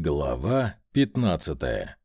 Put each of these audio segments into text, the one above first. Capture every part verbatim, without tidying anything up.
Глава пятнадцатая.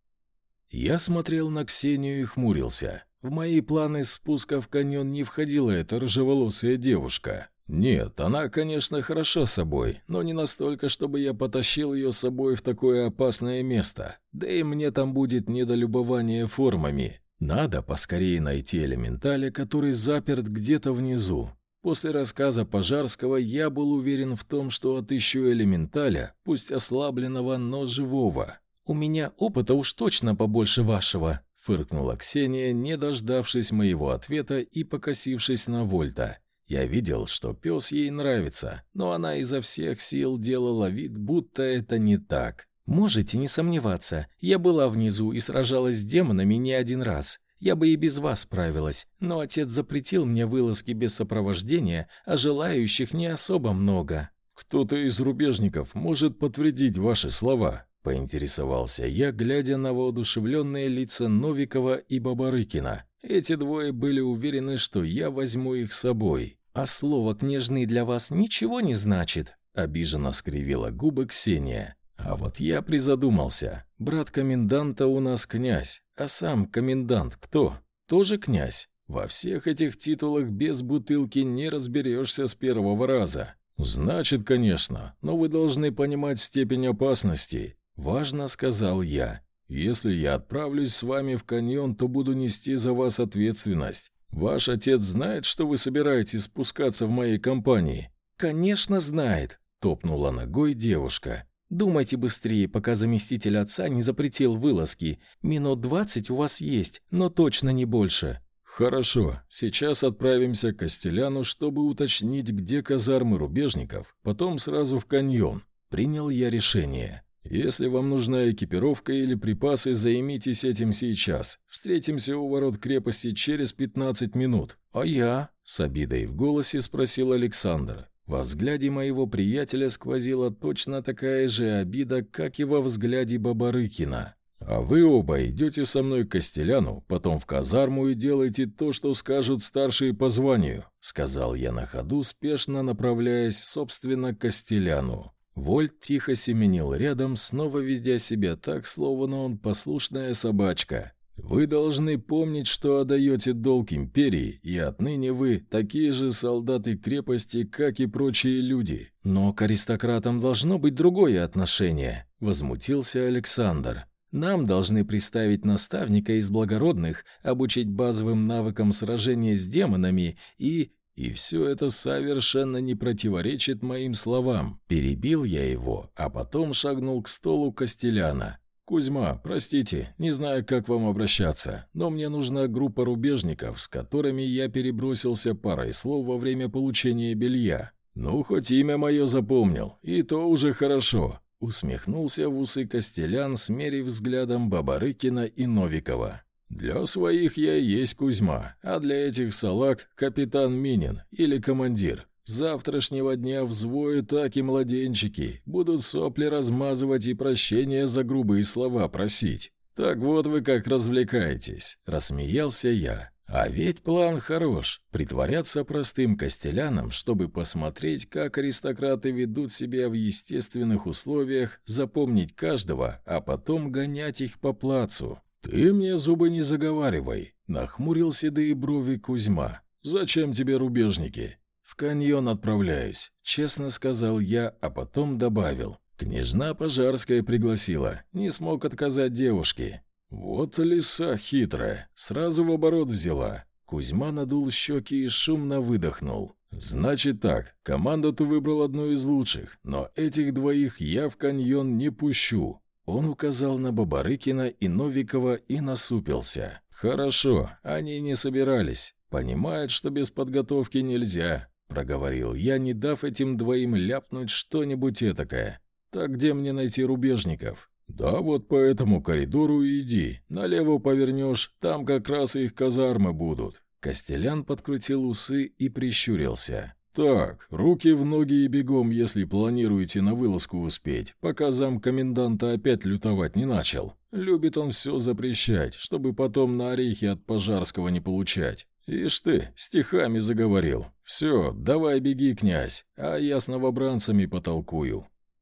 Я смотрел на Ксению и хмурился. В мои планы спуска в каньон не входила эта рыжеволосая девушка. Нет, она, конечно, хороша собой, но не настолько, чтобы я потащил ее с собой в такое опасное место. Да и мне там будет недолюбование формами. Надо поскорее найти элементаля, который заперт где-то внизу. После рассказа Пожарского я был уверен в том, что отыщу элементаля, пусть ослабленного, но живого. «У меня опыта уж точно побольше вашего», — фыркнула Ксения, не дождавшись моего ответа и покосившись на Вольта. Я видел, что пес ей нравится, но она изо всех сил делала вид, будто это не так. «Можете не сомневаться, я была внизу и сражалась с демонами не один раз. Я бы и без вас справилась, но отец запретил мне вылазки без сопровождения, а желающих не особо много». «Кто-то из рубежников может подтвердить ваши слова?» — поинтересовался я, глядя на воодушевленные лица Новикова и Бабарыкина. Эти двое были уверены, что я возьму их с собой. «А слово «княжны» для вас ничего не значит?» — обиженно скривила губы Ксения. А вот я призадумался. Брат коменданта у нас князь, а сам комендант кто? Тоже князь. Во всех этих титулах без бутылки не разберешься с первого раза. Значит, конечно, но вы должны понимать степень опасности. Важно, сказал я. Если я отправлюсь с вами в каньон, то буду нести за вас ответственность. Ваш отец знает, что вы собираетесь спускаться в моей компании? Конечно, знает, топнула ногой девушка. «Думайте быстрее, пока заместитель отца не запретил вылазки. Минут двадцать у вас есть, но точно не больше». «Хорошо, сейчас отправимся к Костеляну, чтобы уточнить, где казармы рубежников, потом сразу в каньон». Принял я решение. «Если вам нужна экипировка или припасы, займитесь этим сейчас. Встретимся у ворот крепости через пятнадцать минут». «А я?» — с обидой в голосе спросил Александр. Во взгляде моего приятеля сквозила точно такая же обида, как и во взгляде Бабарыкина. «А вы оба идете со мной к Костеляну, потом в казарму и делайте то, что скажут старшие по званию», — сказал я на ходу, спешно направляясь, собственно, к Костеляну. Вольт тихо семенил рядом, снова ведя себя так, словно он послушная собачка. «Вы должны помнить, что отдаете долг империи, и отныне вы такие же солдаты крепости, как и прочие люди». «Но к аристократам должно быть другое отношение», — возмутился Александр. «Нам должны приставить наставника из благородных, обучить базовым навыкам сражения с демонами и...» «И все это совершенно не противоречит моим словам». Перебил я его, а потом шагнул к столу Костеляна. «Кузьма, простите, не знаю, как вам обращаться, но мне нужна группа рубежников, с которыми я перебросился парой слов во время получения белья. Ну, хоть имя мое запомнил, и то уже хорошо», — усмехнулся в усы Костелян, смерив взглядом Бабарыкина и Новикова. «Для своих я и есть Кузьма, а для этих салаг — капитан Минин или командир. С завтрашнего дня взвою так и младенчики будут сопли размазывать и прощения за грубые слова просить. Так вот вы как развлекаетесь», — рассмеялся я. А ведь план хорош — притворяться простым костеляном, чтобы посмотреть, как аристократы ведут себя в естественных условиях, запомнить каждого, а потом гонять их по плацу. «Ты мне зубы не заговаривай», — нахмурил седые брови Кузьма. «Зачем тебе рубежники?» «В каньон отправляюсь», — честно сказал я, а потом добавил. «Княжна Пожарская пригласила, не смог отказать девушке». «Вот лиса хитрая, сразу в оборот взяла». Кузьма надул щеки и шумно выдохнул. «Значит так, команду ты выбрал одну из лучших, но этих двоих я в каньон не пущу». Он указал на Бабарыкина и Новикова и насупился. «Хорошо, они не собирались. Понимают, что без подготовки нельзя», — проговорил я, не дав этим двоим ляпнуть что-нибудь этакое. «Так где мне найти рубежников?» «Да вот по этому коридору и иди. Налево повернешь, там как раз их казармы будут». Костелян подкрутил усы и прищурился. «Так, руки в ноги и бегом, если планируете на вылазку успеть, пока замкоменданта опять лютовать не начал. Любит он все запрещать, чтобы потом на орехи от Пожарского не получать. Ишь ты, стихами заговорил. Все, давай беги, князь, а я с новобранцами потолкую».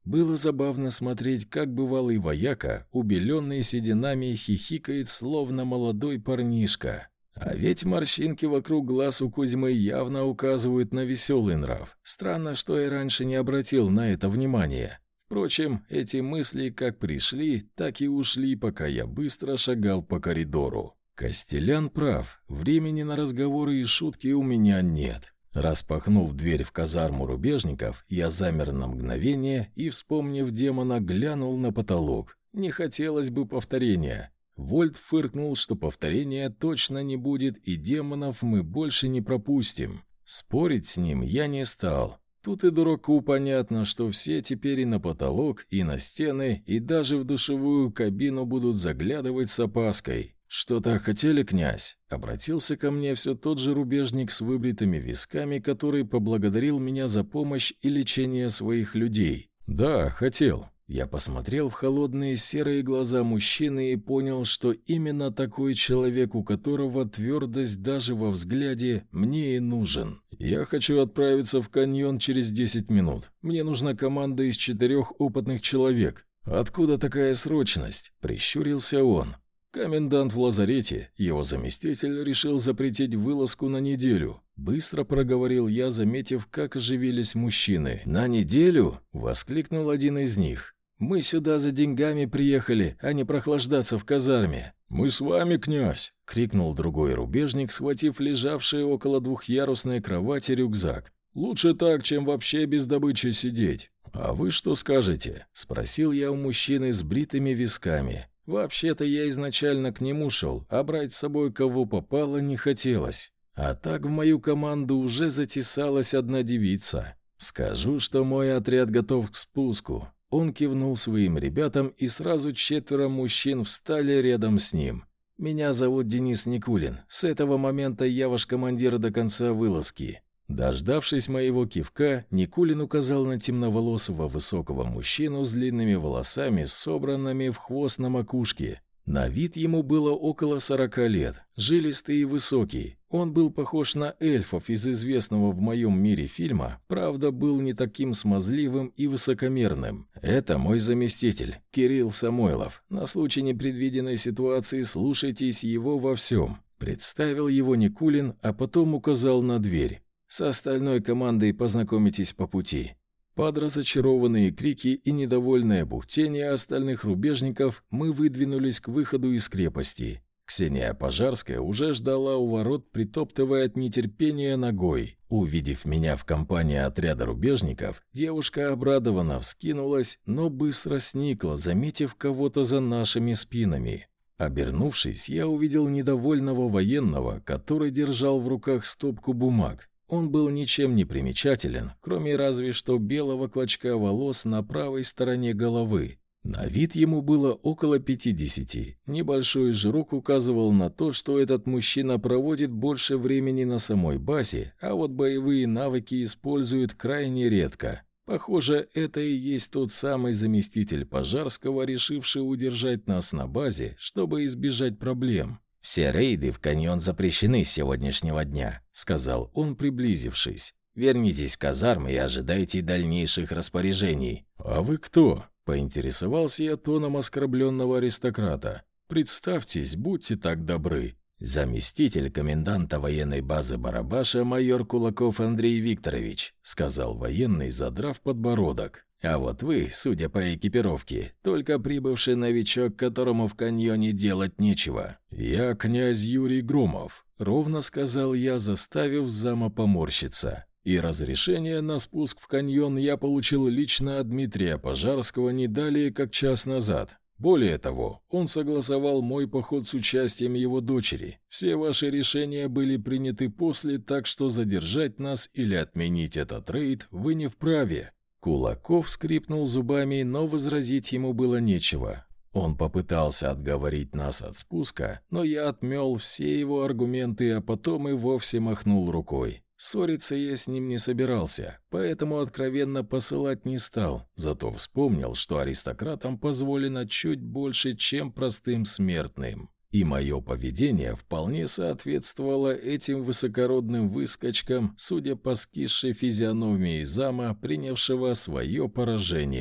Было забавно смотреть, как бывалый вояка, убеленный сединами, хихикает, словно молодой парнишка. А ведь морщинки вокруг глаз у Кузьмы явно указывают на веселый нрав. Странно, что я раньше не обратил на это внимания. Впрочем, эти мысли как пришли, так и ушли, пока я быстро шагал по коридору. Костелян прав, времени на разговоры и шутки у меня нет. Распахнув дверь в казарму рубежников, я замер на мгновение и, вспомнив демона, глянул на потолок. Не хотелось бы повторения. Вольт фыркнул, что повторения точно не будет, и демонов мы больше не пропустим. Спорить с ним я не стал. Тут и дураку понятно, что все теперь и на потолок, и на стены, и даже в душевую кабину будут заглядывать с опаской. «Что-то хотели, князь?» — обратился ко мне все тот же рубежник с выбритыми висками, который поблагодарил меня за помощь и лечение своих людей. «Да, хотел». Я посмотрел в холодные серые глаза мужчины и понял, что именно такой человек, у которого твердость даже во взгляде, мне и нужен. «Я хочу отправиться в каньон через десять минут. Мне нужна команда из четырех опытных человек». «Откуда такая срочность?» — прищурился он. «Комендант в лазарете, его заместитель решил запретить вылазку на неделю». Быстро проговорил я, заметив, как оживились мужчины. «На неделю?» — воскликнул один из них. «Мы сюда за деньгами приехали, а не прохлаждаться в казарме». «Мы с вами, князь!» — крикнул другой рубежник, схватив лежавший около двухъярусной кровати рюкзак. «Лучше так, чем вообще без добычи сидеть». «А вы что скажете?» — спросил я у мужчины с бритыми висками. Вообще-то я изначально к нему шел, а брать с собой кого попало не хотелось. А так в мою команду уже затесалась одна девица. «Скажу, что мой отряд готов к спуску». Он кивнул своим ребятам, и сразу четверо мужчин встали рядом с ним. «Меня зовут Денис Никулин. С этого момента я ваш командир до конца вылазки». Дождавшись моего кивка, Никулин указал на темноволосого высокого мужчину с длинными волосами, собранными в хвост на макушке. На вид ему было около сорока лет, жилистый и высокий. Он был похож на эльфов из известного в моем мире фильма, правда, был не таким смазливым и высокомерным. «Это мой заместитель, Кирилл Самойлов. На случай непредвиденной ситуации слушайтесь его во всем». Представил его Никулин, а потом указал на дверь. «С остальной командой познакомитесь по пути». Под разочарованные крики и недовольное бухтение остальных рубежников мы выдвинулись к выходу из крепости. Ксения Пожарская уже ждала у ворот, притоптывая от нетерпения ногой. Увидев меня в компании отряда рубежников, девушка обрадованно вскинулась, но быстро сникла, заметив кого-то за нашими спинами. Обернувшись, я увидел недовольного военного, который держал в руках стопку бумаг. Он был ничем не примечателен, кроме разве что белого клочка волос на правой стороне головы. На вид ему было около пятидесяти. Небольшой жирок указывал на то, что этот мужчина проводит больше времени на самой базе, а вот боевые навыки использует крайне редко. Похоже, это и есть тот самый заместитель Пожарского, решивший удержать нас на базе, чтобы избежать проблем. «Все рейды в каньон запрещены с сегодняшнего дня», — сказал он, приблизившись. «Вернитесь в казармы и ожидайте дальнейших распоряжений». «А вы кто?» — поинтересовался я тоном оскорбленного аристократа. «Представьтесь, будьте так добры». «Заместитель коменданта военной базы Барабаша майор Кулаков Андрей Викторович», — сказал военный, задрав подбородок. «А вот вы, судя по экипировке, только прибывший новичок, которому в каньоне делать нечего». «Я князь Юрий Громов», — ровно сказал я, заставив зама поморщиться. «И разрешение на спуск в каньон я получил лично от Дмитрия Пожарского не далее, как час назад. Более того, он согласовал мой поход с участием его дочери. Все ваши решения были приняты после, так что задержать нас или отменить этот рейд вы не вправе». Кулаков скрипнул зубами, но возразить ему было нечего. Он попытался отговорить нас от спуска, но я отмел все его аргументы, а потом и вовсе махнул рукой. Ссориться я с ним не собирался, поэтому откровенно посылать не стал, зато вспомнил, что аристократам позволено чуть больше, чем простым смертным. И мое поведение вполне соответствовало этим высокородным выскочкам, судя по скисшей физиономии зама, принявшего свое поражение.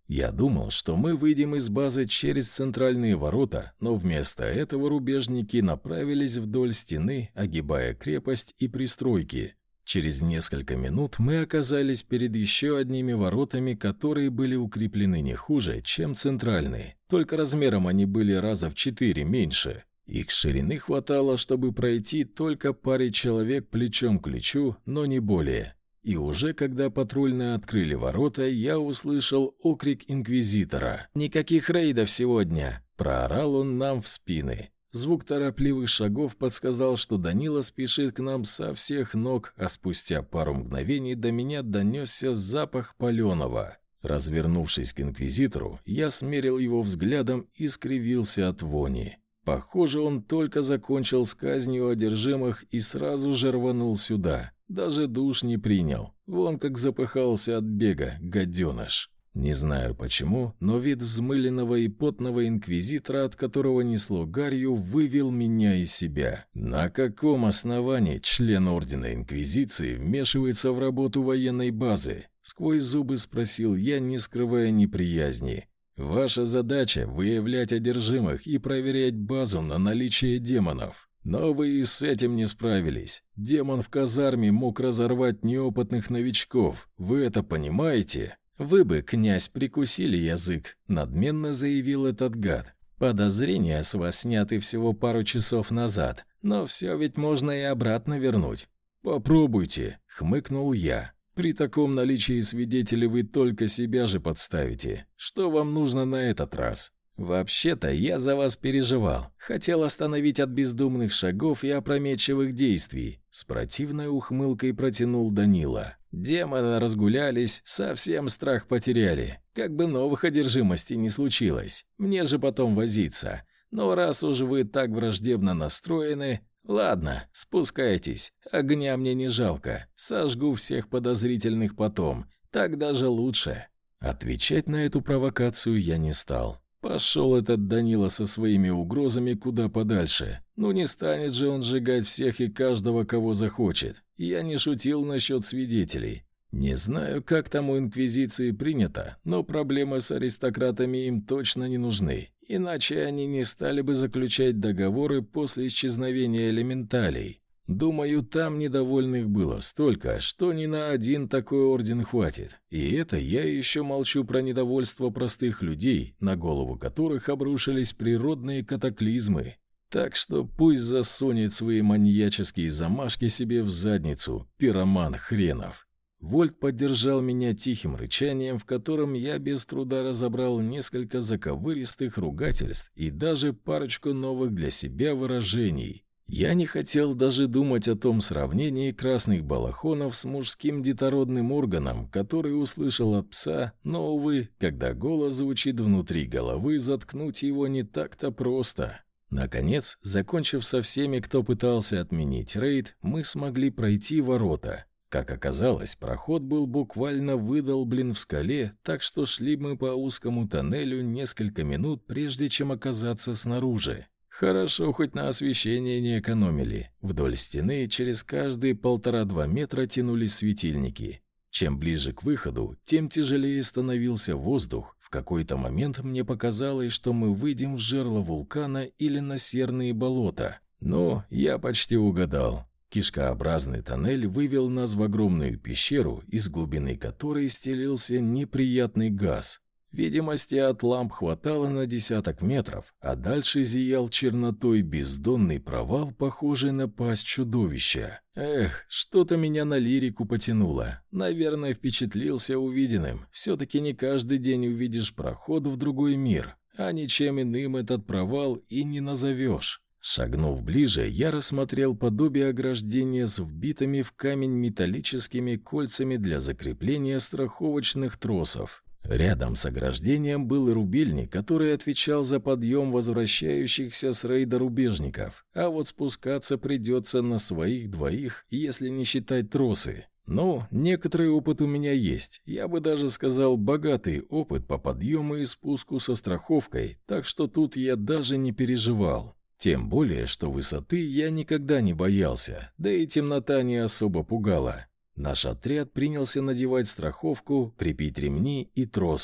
Я думал, что мы выйдем из базы через центральные ворота, но вместо этого рубежники направились вдоль стены, огибая крепость и пристройки. Через несколько минут мы оказались перед еще одними воротами, которые были укреплены не хуже, чем центральные, только размером они были раза в четыре меньше. Их ширины хватало, чтобы пройти только паре человек плечом к плечу, но не более. И уже когда патрульные открыли ворота, я услышал окрик инквизитора. «Никаких рейдов сегодня!» – проорал он нам в спины. Звук торопливых шагов подсказал, что Данила спешит к нам со всех ног, а спустя пару мгновений до меня донесся запах паленого. Развернувшись к инквизитору, я смерил его взглядом и скривился от вони. Похоже, он только закончил с казнью одержимых и сразу же рванул сюда. Даже душ не принял. Вон как запыхался от бега, гаденыш. Не знаю почему, но вид взмыленного и потного инквизитора, от которого несло гарью, вывел меня из себя. На каком основании член Ордена Инквизиции вмешивается в работу военной базы? Сквозь зубы спросил я, не скрывая неприязни. Ваша задача – выявлять одержимых и проверять базу на наличие демонов. Но вы и с этим не справились. Демон в казарме мог разорвать неопытных новичков. Вы это понимаете? «Вы бы, князь, прикусили язык», — надменно заявил этот гад. «Подозрения с вас сняты всего пару часов назад, но все ведь можно и обратно вернуть». «Попробуйте», — хмыкнул я. «При таком наличии свидетелей вы только себя же подставите. Что вам нужно на этот раз?» «Вообще-то я за вас переживал. Хотел остановить от бездумных шагов и опрометчивых действий», — с противной ухмылкой протянул Данила. «Демоны разгулялись, совсем страх потеряли. Как бы новых одержимостей не случилось. Мне же потом возиться. Но раз уж вы так враждебно настроены... Ладно, спускайтесь. Огня мне не жалко. Сожгу всех подозрительных потом. Так даже лучше». Отвечать на эту провокацию я не стал. Пошел этот Данила со своими угрозами куда подальше. Ну не станет же он сжигать всех и каждого, кого захочет. Я не шутил насчет свидетелей. Не знаю, как там у Инквизиции принято, но проблемы с аристократами им точно не нужны. Иначе они не стали бы заключать договоры после исчезновения элементалей. Думаю, там недовольных было столько, что ни на один такой орден хватит. И это я еще молчу про недовольство простых людей, на голову которых обрушились природные катаклизмы. Так что пусть засунет свои маньяческие замашки себе в задницу, пироман хренов. Вольт поддержал меня тихим рычанием, в котором я без труда разобрал несколько заковыристых ругательств и даже парочку новых для себя выражений. Я не хотел даже думать о том сравнении красных балахонов с мужским детородным органом, который услышал от пса, но, увы, когда голос звучит внутри головы, заткнуть его не так-то просто. Наконец, закончив со всеми, кто пытался отменить рейд, мы смогли пройти ворота. Как оказалось, проход был буквально выдолблен в скале, так что шли мы по узкому тоннелю несколько минут, прежде чем оказаться снаружи. Хорошо, хоть на освещение не экономили. Вдоль стены через каждые полтора-два метра тянулись светильники. Чем ближе к выходу, тем тяжелее становился воздух. В какой-то момент мне показалось, что мы выйдем в жерло вулкана или на серные болота. Но я почти угадал. Кишкообразный тоннель вывел нас в огромную пещеру, из глубины которой стелился неприятный газ. Видимости от ламп хватало на десяток метров, а дальше зиял чернотой бездонный провал, похожий на пасть чудовища. Эх, что-то меня на лирику потянуло. Наверное, впечатлился увиденным. Все-таки не каждый день увидишь проход в другой мир, а ничем иным этот провал и не назовешь. Шагнув ближе, я рассмотрел подобие ограждения с вбитыми в камень металлическими кольцами для закрепления страховочных тросов. Рядом с ограждением был рубильник, который отвечал за подъем возвращающихся с рейда рубежников, а вот спускаться придется на своих двоих, если не считать тросы. Но некоторый опыт у меня есть, я бы даже сказал богатый опыт по подъему и спуску со страховкой, так что тут я даже не переживал. Тем более, что высоты я никогда не боялся, да и темнота не особо пугала. Наш отряд принялся надевать страховку, крепить ремни и тросы.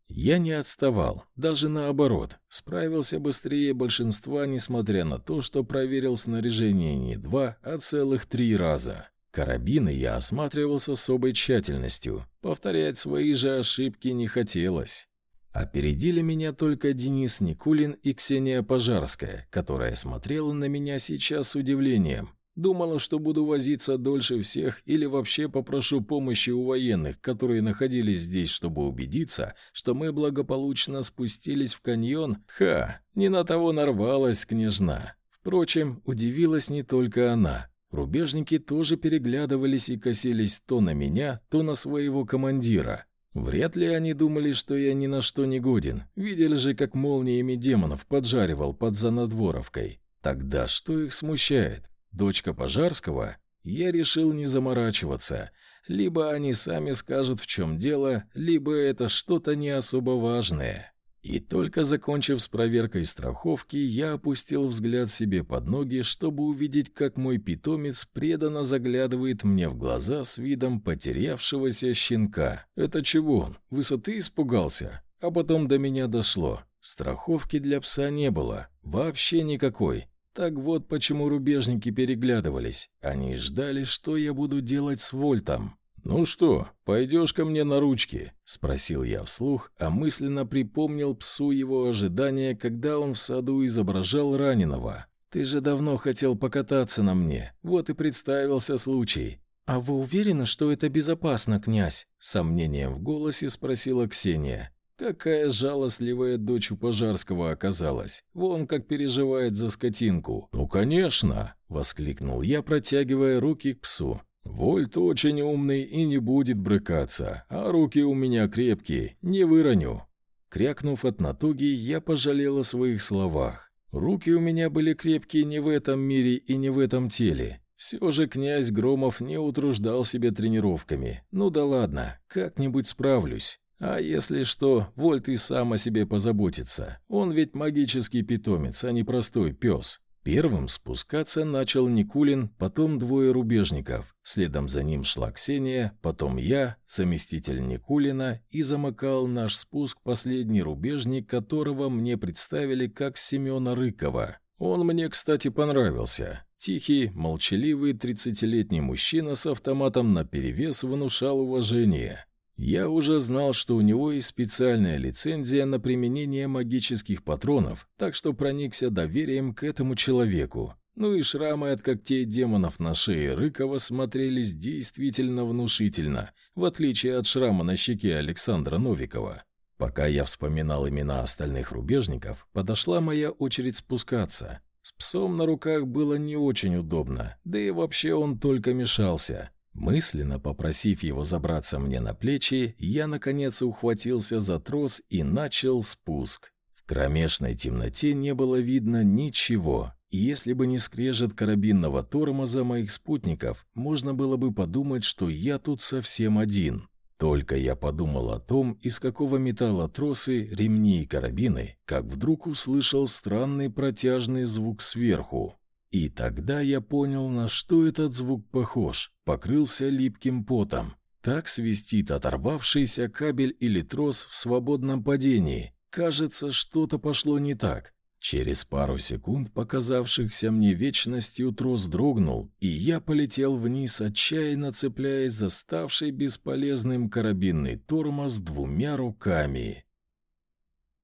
Я не отставал, даже наоборот, справился быстрее большинства, несмотря на то, что проверил снаряжение не два, а целых три раза. Карабины я осматривал с особой тщательностью, повторять свои же ошибки не хотелось. Опередили меня только Денис Никулин и Ксения Пожарская, которая смотрела на меня сейчас с удивлением. Думала, что буду возиться дольше всех или вообще попрошу помощи у военных, которые находились здесь, чтобы убедиться, что мы благополучно спустились в каньон. Ха, не на того нарвалась княжна. Впрочем, удивилась не только она. Рубежники тоже переглядывались и косились то на меня, то на своего командира. Вряд ли они думали, что я ни на что не годен. Видели же, как молниями демонов поджаривал под Занадворовкой. Тогда что их смущает? Дочка Пожарского? Я решил не заморачиваться. Либо они сами скажут, в чем дело, либо это что-то не особо важное. И только закончив с проверкой страховки, я опустил взгляд себе под ноги, чтобы увидеть, как мой питомец преданно заглядывает мне в глаза с видом потерявшегося щенка. Это чего он? Высоты испугался? А потом до меня дошло. Страховки для пса не было. Вообще никакой. Так вот почему рубежники переглядывались. Они ждали, что я буду делать с Вольтом. «Ну что, пойдешь ко мне на ручки?» — спросил я вслух, а мысленно припомнил псу его ожидания, когда он в саду изображал раненого. «Ты же давно хотел покататься на мне, вот и представился случай». «А вы уверены, что это безопасно, князь?» — с сомнением в голосе спросила Ксения. Какая жалостливая дочь у Пожарского оказалась. Вон как переживает за скотинку. «Ну, конечно!» — воскликнул я, протягивая руки к псу. «Вольт очень умный и не будет брыкаться, а руки у меня крепкие, не выроню». Крякнув от натуги, я пожалел о своих словах. Руки у меня были крепкие не в этом мире и не в этом теле. Все же князь Громов не утруждал себя тренировками. Ну да ладно, как-нибудь справлюсь. А если что, Вольт и сам о себе позаботится. Он ведь магический питомец, а не простой пес. Первым спускаться начал Никулин, потом двое рубежников. Следом за ним шла Ксения, потом я, заместитель Никулина, и замыкал наш спуск последний рубежник, которого мне представили как Семена Рыкова. Он мне, кстати, понравился. Тихий, молчаливый тридцатилетний мужчина с автоматом наперевес внушал уважение. Я уже знал, что у него есть специальная лицензия на применение магических патронов, так что проникся доверием к этому человеку. Ну и шрамы от когтей демонов на шее Рыкова смотрелись действительно внушительно, в отличие от шрама на щеке Александра Новикова. Пока я вспоминал имена остальных рубежников, подошла моя очередь спускаться. С псом на руках было не очень удобно, да и вообще он только мешался. Мысленно попросив его забраться мне на плечи, я наконец ухватился за трос и начал спуск. В кромешной темноте не было видно ничего, и если бы не скрежет карабинного тормоза моих спутников, можно было бы подумать, что я тут совсем один. Только я подумал о том, из какого металла тросы, ремни и карабины, как вдруг услышал странный протяжный звук сверху. И тогда я понял, на что этот звук похож, покрылся липким потом. Так свистит оторвавшийся кабель или трос в свободном падении. Кажется, что-то пошло не так. Через пару секунд, показавшихся мне вечностью, трос дрогнул, и я полетел вниз, отчаянно цепляясь за ставший бесполезным карабинный тормоз двумя руками.